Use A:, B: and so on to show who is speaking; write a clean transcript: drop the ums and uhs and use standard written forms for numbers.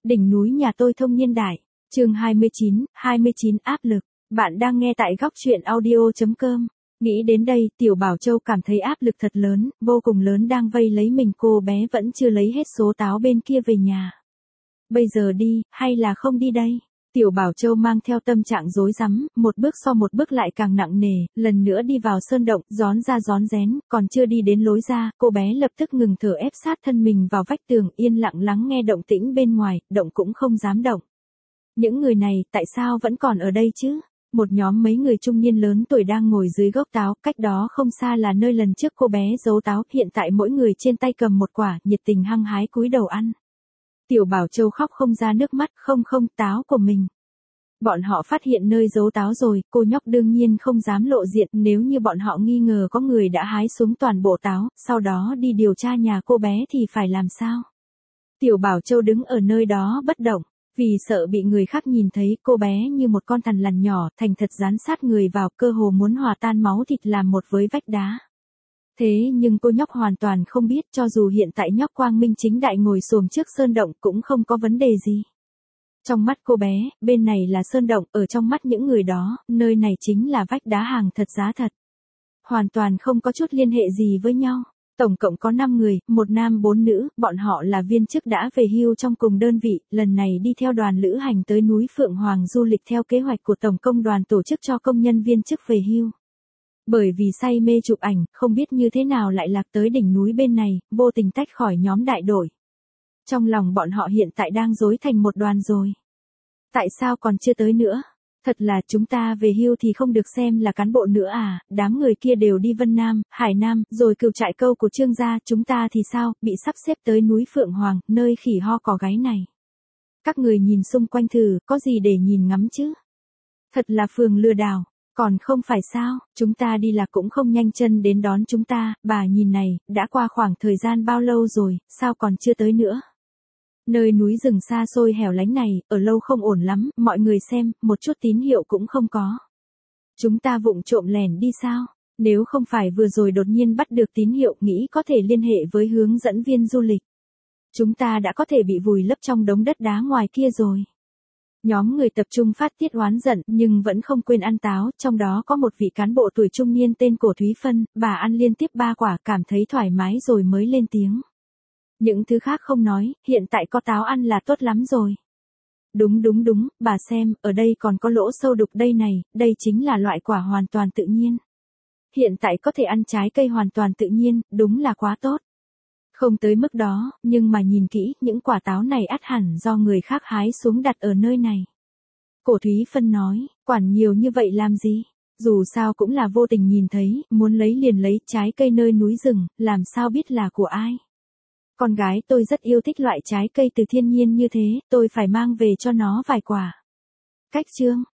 A: Đỉnh núi nhà tôi thông niên đại. Chương 29 áp lực. Bạn đang nghe tại góc truyện audio.com. Nghĩ đến đây, Tiểu Bảo Châu cảm thấy áp lực thật lớn, vô cùng lớn đang vây lấy mình. Cô bé vẫn chưa lấy hết số táo bên kia về nhà. Bây giờ đi, hay là không đi đây? Tiểu Bảo Châu mang theo tâm trạng rối rắm, một bước so một bước lại càng nặng nề, lần nữa đi vào sơn động, rón ra rón rén, còn chưa đi đến lối ra, cô bé lập tức ngừng thở ép sát thân mình vào vách tường, yên lặng lắng nghe động tĩnh bên ngoài, động cũng không dám động. Những người này, tại sao vẫn còn ở đây chứ? Một nhóm mấy người trung niên lớn tuổi đang ngồi dưới gốc táo, cách đó không xa là nơi lần trước cô bé giấu táo, hiện tại mỗi người trên tay cầm một quả, nhiệt tình hăng hái cúi đầu ăn. Tiểu Bảo Châu khóc không ra nước mắt, không, táo của mình. Bọn họ phát hiện nơi giấu táo rồi, cô nhóc đương nhiên không dám lộ diện, nếu như bọn họ nghi ngờ có người đã hái xuống toàn bộ táo, sau đó đi điều tra nhà cô bé thì phải làm sao? Tiểu Bảo Châu đứng ở nơi đó bất động, vì sợ bị người khác nhìn thấy, cô bé như một con thằn lằn nhỏ, thành thật dán sát người vào, cơ hồ muốn hòa tan máu thịt làm một với vách đá. Thế nhưng cô nhóc hoàn toàn không biết, cho dù hiện tại nhóc quang minh chính đại ngồi xổm trước sơn động cũng không có vấn đề gì. Trong mắt cô bé, bên này là sơn động, ở trong mắt những người đó, nơi này chính là vách đá hàng thật giá thật. Hoàn toàn không có chút liên hệ gì với nhau. Tổng cộng có 5 người, 1 nam 4 nữ, bọn họ là viên chức đã về hưu trong cùng đơn vị, lần này đi theo đoàn lữ hành tới núi Phượng Hoàng du lịch theo kế hoạch của Tổng công đoàn tổ chức cho công nhân viên chức về hưu. Bởi vì say mê chụp ảnh, không biết như thế nào lại lạc tới đỉnh núi bên này, vô tình tách khỏi nhóm đại đội. Trong lòng bọn họ hiện tại đang rối thành một đoàn rồi. Tại sao còn chưa tới nữa? Thật là chúng ta về hưu thì không được xem là cán bộ nữa à, đám người kia đều đi Vân Nam, Hải Nam, rồi Cửu Trại Câu của Trương gia, chúng ta thì sao, bị sắp xếp tới núi Phượng Hoàng, nơi khỉ ho cò gáy này. Các người nhìn xung quanh thử, có gì để nhìn ngắm chứ? Thật là phường lừa đảo, còn không phải sao, chúng ta đi là cũng không nhanh chân đến đón chúng ta, bà nhìn này, đã qua khoảng thời gian bao lâu rồi, sao còn chưa tới nữa? Nơi núi rừng xa xôi hẻo lánh này, ở lâu không ổn lắm, mọi người xem, một chút tín hiệu cũng không có. Chúng ta vụng trộm lẻn đi sao? Nếu không phải vừa rồi đột nhiên bắt được tín hiệu, nghĩ có thể liên hệ với hướng dẫn viên du lịch. Chúng ta đã có thể bị vùi lấp trong đống đất đá ngoài kia rồi. Nhóm người tập trung phát tiết oán giận, nhưng vẫn không quên ăn táo, trong đó có một vị cán bộ tuổi trung niên tên Cổ Thúy Phân, bà ăn liên tiếp 3 quả, cảm thấy thoải mái rồi mới lên tiếng. Những thứ khác không nói, hiện tại có táo ăn là tốt lắm rồi. Đúng, bà xem, ở đây còn có lỗ sâu đục đây này, đây chính là loại quả hoàn toàn tự nhiên. Hiện tại có thể ăn trái cây hoàn toàn tự nhiên, đúng là quá tốt. Không tới mức đó, nhưng mà nhìn kỹ, những quả táo này ắt hẳn do người khác hái xuống đặt ở nơi này. Cổ Thúy Phân nói, quản nhiều như vậy làm gì? Dù sao cũng là vô tình nhìn thấy, muốn lấy liền lấy trái cây nơi núi rừng, làm sao biết là của ai? Con gái tôi rất yêu thích loại trái cây từ thiên nhiên như thế, tôi phải mang về cho nó vài quả. Cách chương,